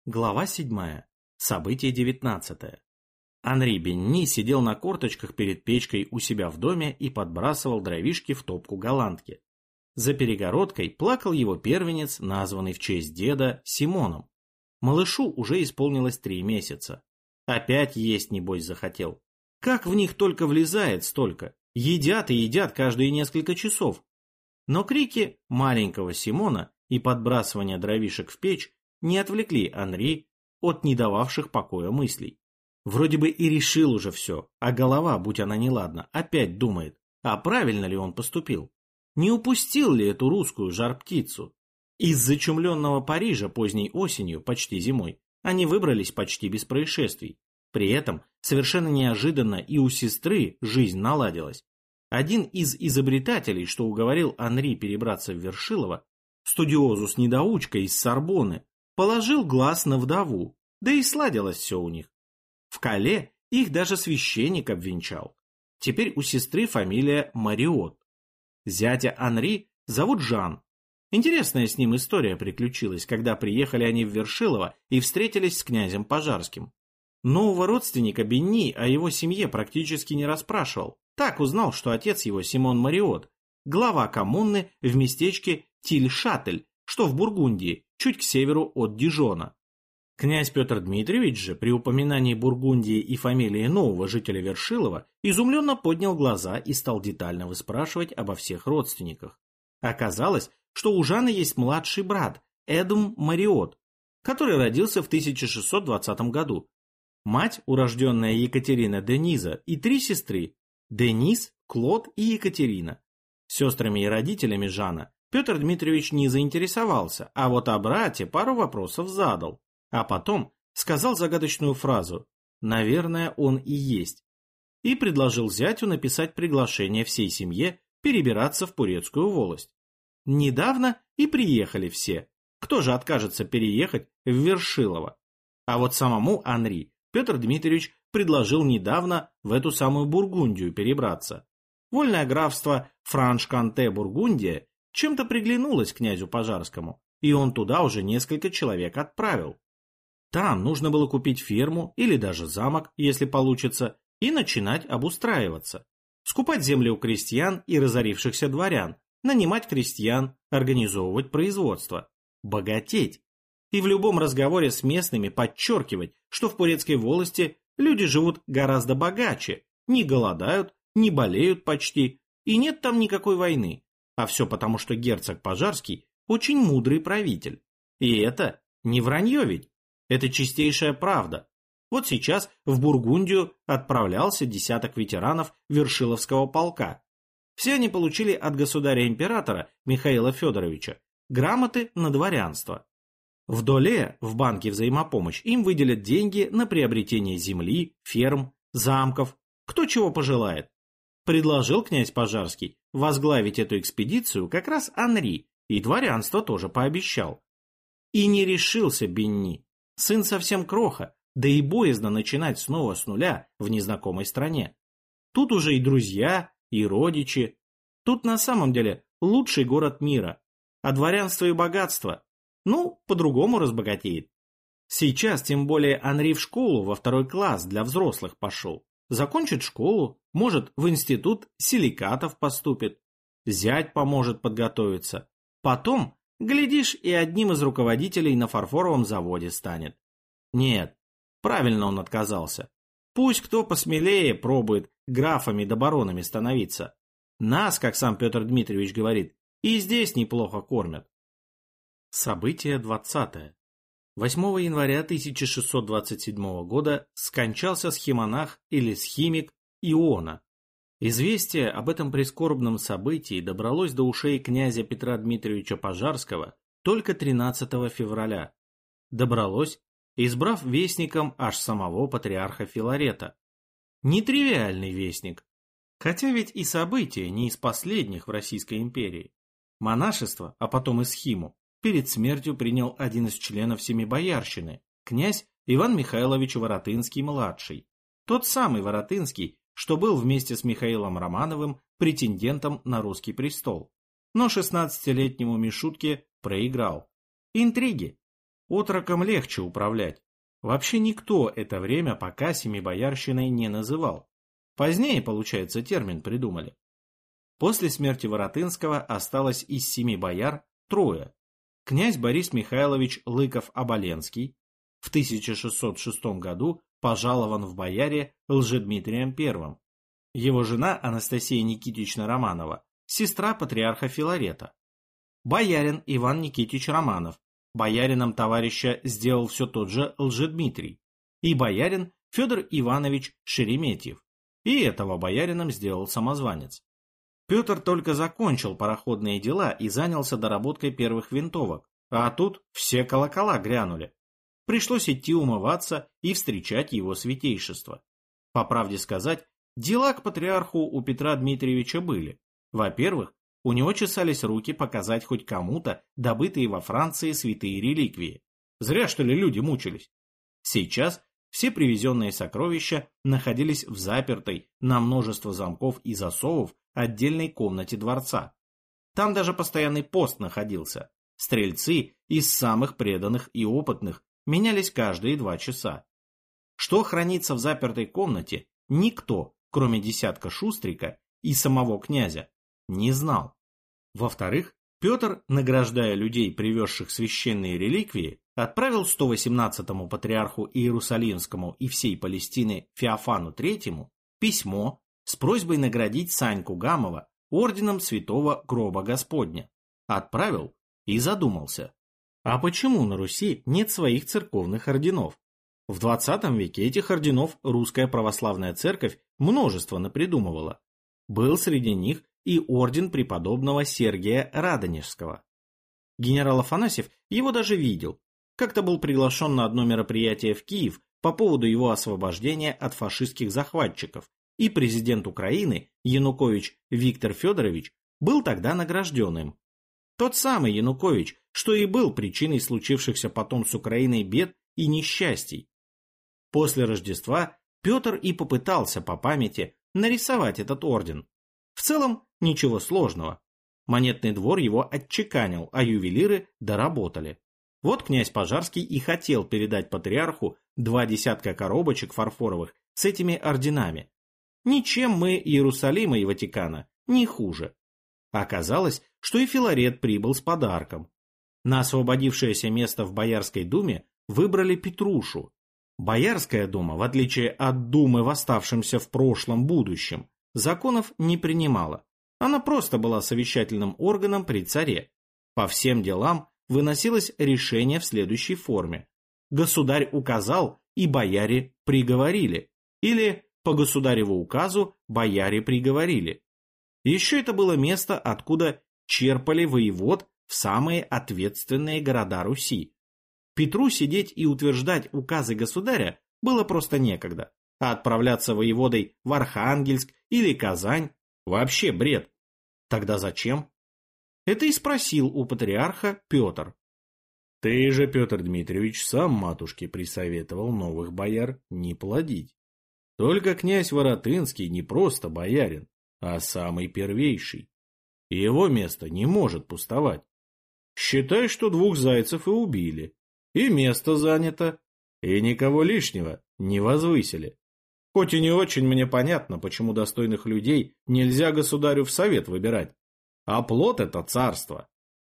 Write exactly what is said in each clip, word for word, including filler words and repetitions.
Глава седьмая. Событие девятнадцатое. Анри Бенни сидел на корточках перед печкой у себя в доме и подбрасывал дровишки в топку голландки. За перегородкой плакал его первенец, названный в честь деда Симоном. Малышу уже исполнилось три месяца. Опять есть, небось, захотел. Как в них только влезает столько. Едят и едят каждые несколько часов. Но крики маленького Симона и подбрасывание дровишек в печь не отвлекли Анри от не дававших покоя мыслей. Вроде бы и решил уже все, а голова, будь она неладна, опять думает, а правильно ли он поступил? Не упустил ли эту русскую жар-птицу? Из зачумленного Парижа поздней осенью, почти зимой, они выбрались почти без происшествий. При этом совершенно неожиданно и у сестры жизнь наладилась. Один из изобретателей, что уговорил Анри перебраться в Вершилово, студиозус-недоучка из Сорбонны, положил глаз на вдову, да и сладилось все у них. В Кале их даже священник обвенчал. Теперь у сестры фамилия Мариот. Зятя Анри зовут Жан. Интересная с ним история приключилась, когда приехали они в Вершилово и встретились с князем Пожарским. Нового родственника Бенни о его семье практически не расспрашивал. Так узнал, что отец его Симон Мариот, глава коммуны в местечке Тиль-Шатель, что в Бургундии, чуть к северу от Дижона. Князь Петр Дмитриевич же при упоминании Бургундии и фамилии нового жителя Вершилова изумленно поднял глаза и стал детально выспрашивать обо всех родственниках. Оказалось, что у Жана есть младший брат Эдум Мариот, который родился в тысяча шестьсот двадцатом году. Мать, урожденная Екатерина Дениза, и три сестры – Денис, Клод и Екатерина. Сестрами и родителями Жана Петр Дмитриевич не заинтересовался, а вот о брате пару вопросов задал. А потом сказал загадочную фразу «наверное, он и есть» и предложил зятю написать приглашение всей семье перебираться в Пурецкую волость. Недавно и приехали все. Кто же откажется переехать в Вершилово? А вот самому Анри Петр Дмитриевич предложил недавно в эту самую Бургундию перебраться. Вольное графство Франш-Конте-Бургундия чем-то приглянулось князю Пожарскому, и он туда уже несколько человек отправил. Там нужно было купить ферму или даже замок, если получится, и начинать обустраиваться. Скупать земли у крестьян и разорившихся дворян, нанимать крестьян, организовывать производство, богатеть. И в любом разговоре с местными подчеркивать, что в Пурецкой волости люди живут гораздо богаче, не голодают, не болеют почти, и нет там никакой войны. А все потому, что герцог Пожарский очень мудрый правитель. И это не вранье ведь. Это чистейшая правда. Вот сейчас в Бургундию отправлялся десяток ветеранов Вершиловского полка. Все они получили от государя-императора Михаила Федоровича грамоты на дворянство. В Доле, в банке взаимопомощь, им выделят деньги на приобретение земли, ферм, замков, кто чего пожелает. Предложил князь Пожарский возглавить эту экспедицию как раз Анри, и дворянство тоже пообещал. И не решился Бенни. Сын совсем кроха, да и боязно начинать снова с нуля в незнакомой стране. Тут уже и друзья, и родичи. Тут на самом деле лучший город мира. А дворянство и богатство, ну, по-другому разбогатеет. Сейчас, тем более, Анри в школу во второй класс для взрослых пошел. Закончит школу, может, в институт силикатов поступит. Зять поможет подготовиться. Потом, глядишь, и одним из руководителей на фарфоровом заводе станет. Нет, правильно он отказался. Пусть кто посмелее пробует графами да баронами становиться. Нас, как сам Петр Дмитриевич говорит, и здесь неплохо кормят. Событие двадцатое. восьмого января тысяча шестьсот двадцать седьмого года скончался схимонах или схимик Иона. Известие об этом прискорбном событии добралось до ушей князя Петра Дмитриевича Пожарского только тринадцатого февраля. Добралось, избрав вестником аж самого патриарха Филарета. Нетривиальный вестник. Хотя ведь и событие не из последних в Российской империи. Монашество, а потом и схиму, перед смертью принял один из членов Семибоярщины, князь Иван Михайлович Воротынский-младший. Тот самый Воротынский, что был вместе с Михаилом Романовым претендентом на русский престол. Но шестнадцатилетнему Мишутке проиграл. Интриги. Отроком легче управлять. Вообще никто это время пока семибоярщиной не называл. Позднее, получается, термин придумали. После смерти Воротынского осталось из семи бояр трое. Князь Борис Михайлович Лыков-Оболенский, в тысяча шестьсот шестом году пожалован в бояре Лжедмитрием Первым. Его жена Анастасия Никитична Романова, сестра патриарха Филарета. Боярин Иван Никитич Романов, боярином товарища сделал все тот же Лжедмитрий. И боярин Федор Иванович Шереметьев, и этого боярином сделал самозванец. Петр только закончил пароходные дела и занялся доработкой первых винтовок, а тут все колокола грянули. Пришлось идти умываться и встречать его святейшество. По правде сказать, дела к патриарху у Петра Дмитриевича были. Во-первых, у него чесались руки показать хоть кому-то добытые во Франции святые реликвии. Зря, что ли, люди мучились. Сейчас все привезенные сокровища находились в запертой на множество замков и засовов отдельной комнате дворца. Там даже постоянный пост находился. Стрельцы из самых преданных и опытных менялись каждые два часа. Что хранится в запертой комнате, никто, кроме десятка Шустрика и самого князя, не знал. Во-вторых, Петр, награждая людей, привезших священные реликвии, отправил сто восемнадцатому патриарху Иерусалимскому и всей Палестины Феофану Третьему письмо с просьбой наградить Саньку Гамова орденом Святого Гроба Господня. Отправил и задумался. А почему на Руси нет своих церковных орденов? В двадцатом веке этих орденов русская православная церковь множество напридумывала. Был среди них и орден преподобного Сергия Радонежского. Генерал Афанасьев его даже видел. Как-то был приглашен на одно мероприятие в Киев по поводу его освобождения от фашистских захватчиков, и президент Украины Янукович Виктор Федорович был тогда награжден им. Тот самый Янукович, что и был причиной случившихся потом с Украиной бед и несчастий. После Рождества Петр и попытался по памяти нарисовать этот орден. В целом ничего сложного. Монетный двор его отчеканил, а ювелиры доработали. Вот князь Пожарский и хотел передать патриарху два десятка коробочек фарфоровых с этими орденами. Ничем мы Иерусалима и Ватикана не хуже. Оказалось, что и Филарет прибыл с подарком. На освободившееся место в Боярской думе выбрали Петрушу. Боярская дума, в отличие от думы в оставшемся в прошлом будущем, законов не принимала. Она просто была совещательным органом при царе. По всем делам выносилось решение в следующей форме. Государь указал, и бояре приговорили. Или по государеву указу бояре приговорили. Еще это было место, откуда черпали воевод в самые ответственные города Руси. Петру сидеть и утверждать указы государя было просто некогда, а отправляться воеводой в Архангельск или Казань – вообще бред. Тогда зачем? Это и спросил у патриарха Петр. Ты же, Петр Дмитриевич, сам матушке присоветовал новых бояр не плодить. Только князь Воротынский не просто боярин, а самый первейший. Его место не может пустовать. Считай, что двух зайцев и убили. И место занято, и никого лишнего не возвысили. Хоть и не очень мне понятно, почему достойных людей нельзя государю в совет выбирать. Оплот — это царство.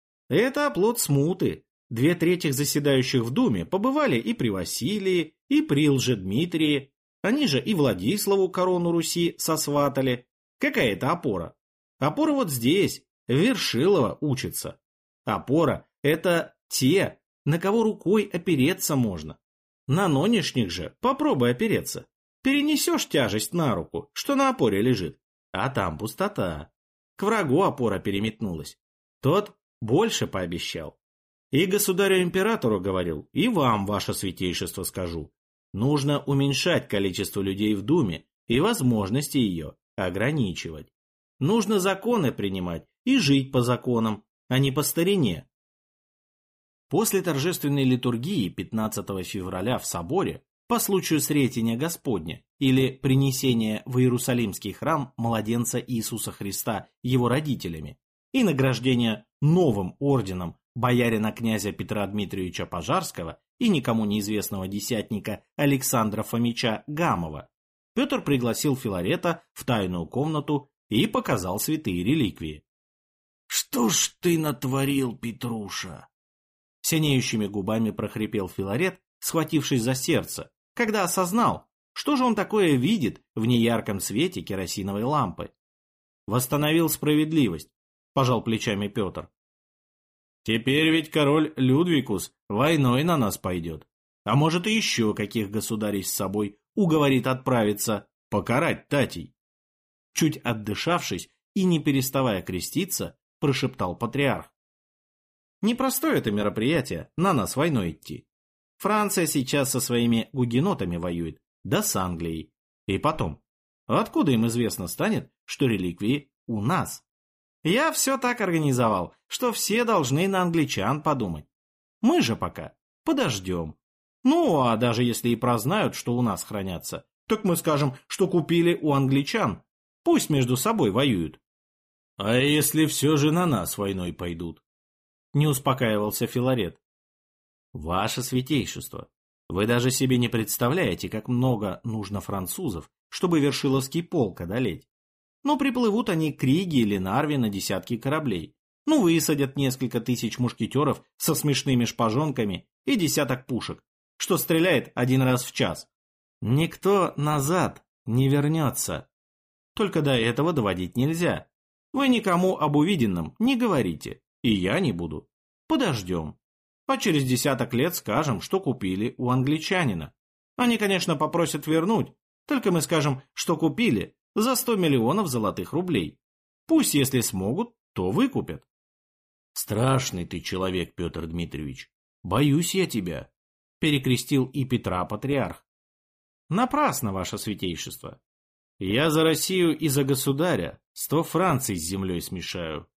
Это оплот смуты. Две трети заседающих в думе побывали и при Василии, и при Лжедмитрии. Они же и Владиславу корону Руси сосватали. Какая это опора? Опора вот здесь, Вершилова учится. Опора — это те, на кого рукой опереться можно. На нынешних же попробуй опереться. Перенесешь тяжесть на руку, что на опоре лежит, а там пустота. К врагу опора переметнулась. Тот больше пообещал. И государю-императору говорил, и вам, ваше святейшество, скажу. Нужно уменьшать количество людей в думе и возможности ее ограничивать. Нужно законы принимать и жить по законам, а не по старине. После торжественной литургии пятнадцатого февраля в соборе по случаю Сретения Господня или принесения в Иерусалимский храм младенца Иисуса Христа его родителями и награждения новым орденом боярина князя Петра Дмитриевича Пожарского и никому неизвестного десятника Александра Фомича Гамова, Петр пригласил Филарета в тайную комнату и показал святые реликвии. «Что ж ты натворил, Петруша?» Синеющими губами прохрипел Филарет, схватившись за сердце, когда осознал, что же он такое видит в неярком свете керосиновой лампы. «Восстановил справедливость», — пожал плечами Петр. «Теперь ведь король Людвигус войной на нас пойдет, а может и еще каких государей с собой уговорит отправиться покарать татей». Чуть отдышавшись и не переставая креститься, прошептал патриарх. «Непростое это мероприятие, на нас войной идти. Франция сейчас со своими гугенотами воюет, да с Англией. И потом, откуда им известно станет, что реликвии у нас? Я все так организовал, что все должны на англичан подумать. Мы же пока подождем. Ну, а даже если и прознают, что у нас хранятся, так мы скажем, что купили у англичан. Пусть между собой воюют». «А если все же на нас войной пойдут?» Не успокаивался Филарет. «Ваше святейшество, вы даже себе не представляете, как много нужно французов, чтобы Вершиловский полк одолеть. Ну, приплывут они к Риге или Нарве на десятки кораблей. Ну, высадят несколько тысяч мушкетеров со смешными шпажонками и десяток пушек, что стреляет один раз в час. Никто назад не вернется. Только до этого доводить нельзя. Вы никому об увиденном не говорите, и я не буду. Подождем. А через десяток лет скажем, что купили у англичанина. Они, конечно, попросят вернуть, только мы скажем, что купили за сто миллионов золотых рублей. Пусть, если смогут, то выкупят». «Страшный ты человек, Петр Дмитриевич. Боюсь я тебя», — перекрестил и Петра патриарх. «Напрасно, ваше святейшество. Я за Россию и за государя сто Франций с землей смешаю».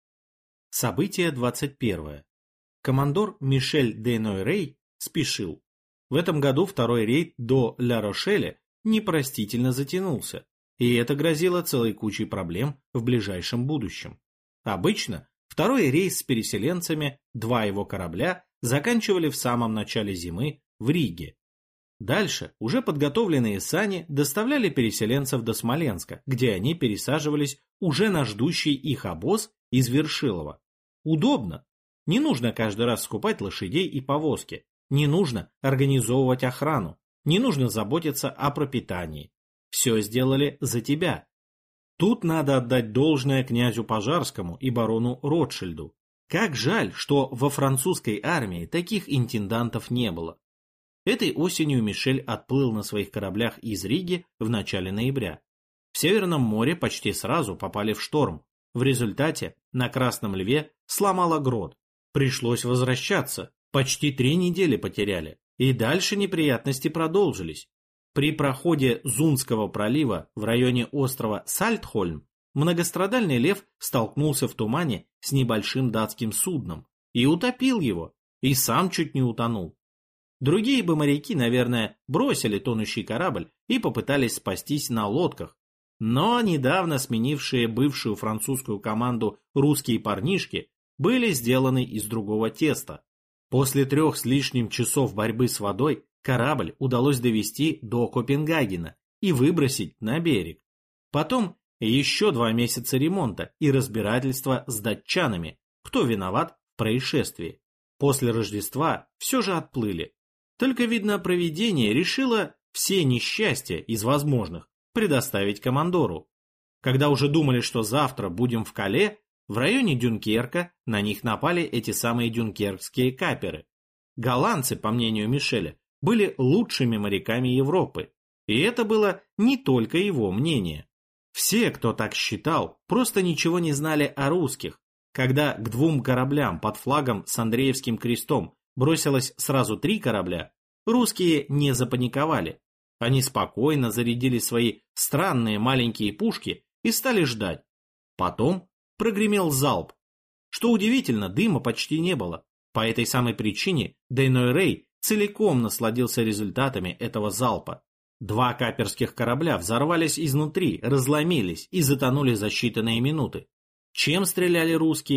Событие двадцать первое. Командор Мишель де Нойрей спешил. В этом году второй рейд до Ля-Рошеля непростительно затянулся, и это грозило целой кучей проблем в ближайшем будущем. Обычно второй рейс с переселенцами, два его корабля, заканчивали в самом начале зимы в Риге. Дальше уже подготовленные сани доставляли переселенцев до Смоленска, где они пересаживались уже на ждущий их обоз из Вершилова. Удобно. Не нужно каждый раз скупать лошадей и повозки, не нужно организовывать охрану, не нужно заботиться о пропитании. Все сделали за тебя. Тут надо отдать должное князю Пожарскому и барону Ротшильду. Как жаль, что во французской армии таких интендантов не было. Этой осенью Мишель отплыл на своих кораблях из Риги в начале ноября. В Северном море почти сразу попали в шторм. В результате на Красном Льве сломало грот. Пришлось возвращаться. Почти три недели потеряли. И дальше неприятности продолжились. При проходе Зунского пролива в районе острова Сальтхольм многострадальный Лев столкнулся в тумане с небольшим датским судном и утопил его, и сам чуть не утонул. Другие бы моряки, наверное, бросили тонущий корабль и попытались спастись на лодках, но недавно сменившие бывшую французскую команду русские парнишки были сделаны из другого теста. После трех с лишним часов борьбы с водой корабль удалось довести до Копенгагена и выбросить на берег. Потом еще два месяца ремонта и разбирательства с датчанами, кто виноват в происшествии. После Рождества все же отплыли. Только, видно, провидение решило все несчастья из возможных предоставить командору. Когда уже думали, что завтра будем в Кале, в районе Дюнкерка на них напали эти самые дюнкеркские каперы. Голландцы, по мнению Мишеля, были лучшими моряками Европы. И это было не только его мнение. Все, кто так считал, просто ничего не знали о русских. Когда к двум кораблям под флагом с Андреевским крестом бросилось сразу три корабля, русские не запаниковали. Они спокойно зарядили свои странные маленькие пушки и стали ждать. Потом прогремел залп. Что удивительно, дыма почти не было. По этой самой причине де Нойрей целиком насладился результатами этого залпа. Два каперских корабля взорвались изнутри, разломились и затонули за считанные минуты. Чем стреляли русские?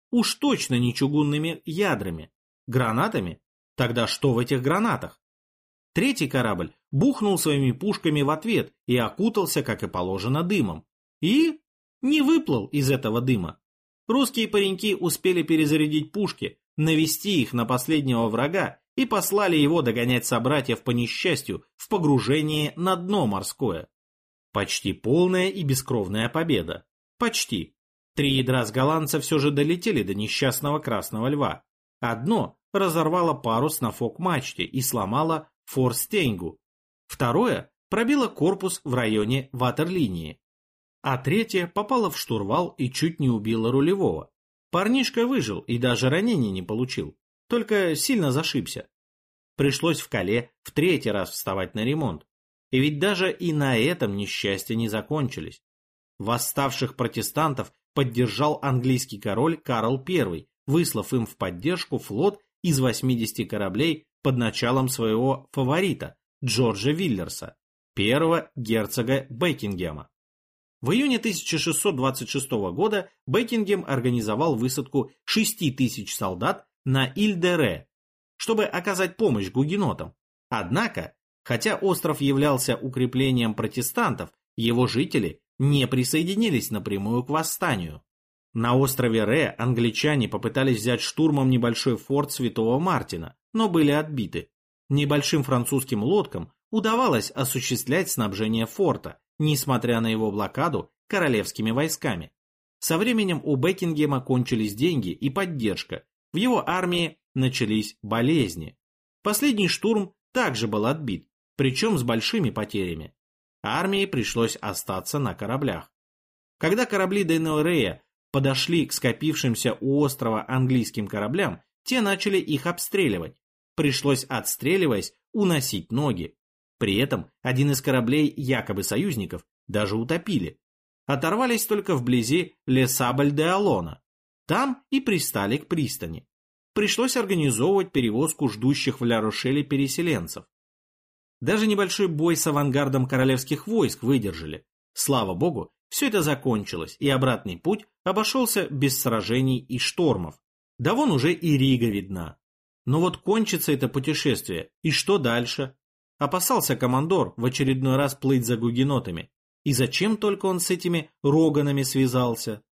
Уж точно не чугунными ядрами. Гранатами? Тогда что в этих гранатах? Третий корабль бухнул своими пушками в ответ и окутался, как и положено, дымом. И не выплыл из этого дыма. Русские пареньки успели перезарядить пушки, навести их на последнего врага и послали его догонять собратьев по несчастью в погружении на дно морское. Почти полная и бескровная победа. Почти. Три ядра с голландца все же долетели до несчастного Красного Льва. Одно разорвало парус на фок-мачте и сломало форстеньгу. Второе пробило корпус в районе ватерлинии. А третье попало в штурвал и чуть не убило рулевого. Парнишка выжил и даже ранений не получил, только сильно зашибся. Пришлось в Кале в третий раз вставать на ремонт. И ведь даже и на этом несчастья не закончились. Восставших протестантов поддержал английский король Карл Первый, выслав им в поддержку флот из восьмидесяти кораблей под началом своего фаворита Джорджа Виллерса, первого герцога Бекингема. В июне тысяча шестьсот двадцать шестого года Бекингем организовал высадку шести тысяч солдат на Иль-де-Ре, чтобы оказать помощь гугенотам. Однако, хотя остров являлся укреплением протестантов, его жители не присоединились напрямую к восстанию. На острове Ре англичане попытались взять штурмом небольшой форт Святого Мартина, но были отбиты. Небольшим французским лодкам удавалось осуществлять снабжение форта, несмотря на его блокаду королевскими войсками. Со временем у Бекингема кончились деньги и поддержка, в его армии начались болезни. Последний штурм также был отбит, причем с большими потерями. Армии пришлось остаться на кораблях. Когда корабли Денуэрея подошли к скопившимся у острова английским кораблям, те начали их обстреливать. Пришлось, отстреливаясь, уносить ноги. При этом один из кораблей якобы союзников даже утопили. Оторвались только вблизи Ле-Сабль-де-Алона. Там и пристали к пристани. Пришлось организовывать перевозку ждущих в Ля-Рошеле переселенцев. Даже небольшой бой с авангардом королевских войск выдержали. Слава богу, все это закончилось, и обратный путь обошелся без сражений и штормов. Да вон уже и Рига видна. Но вот кончится это путешествие, и что дальше? Опасался командор в очередной раз плыть за гугенотами. И зачем только он с этими роганами связался?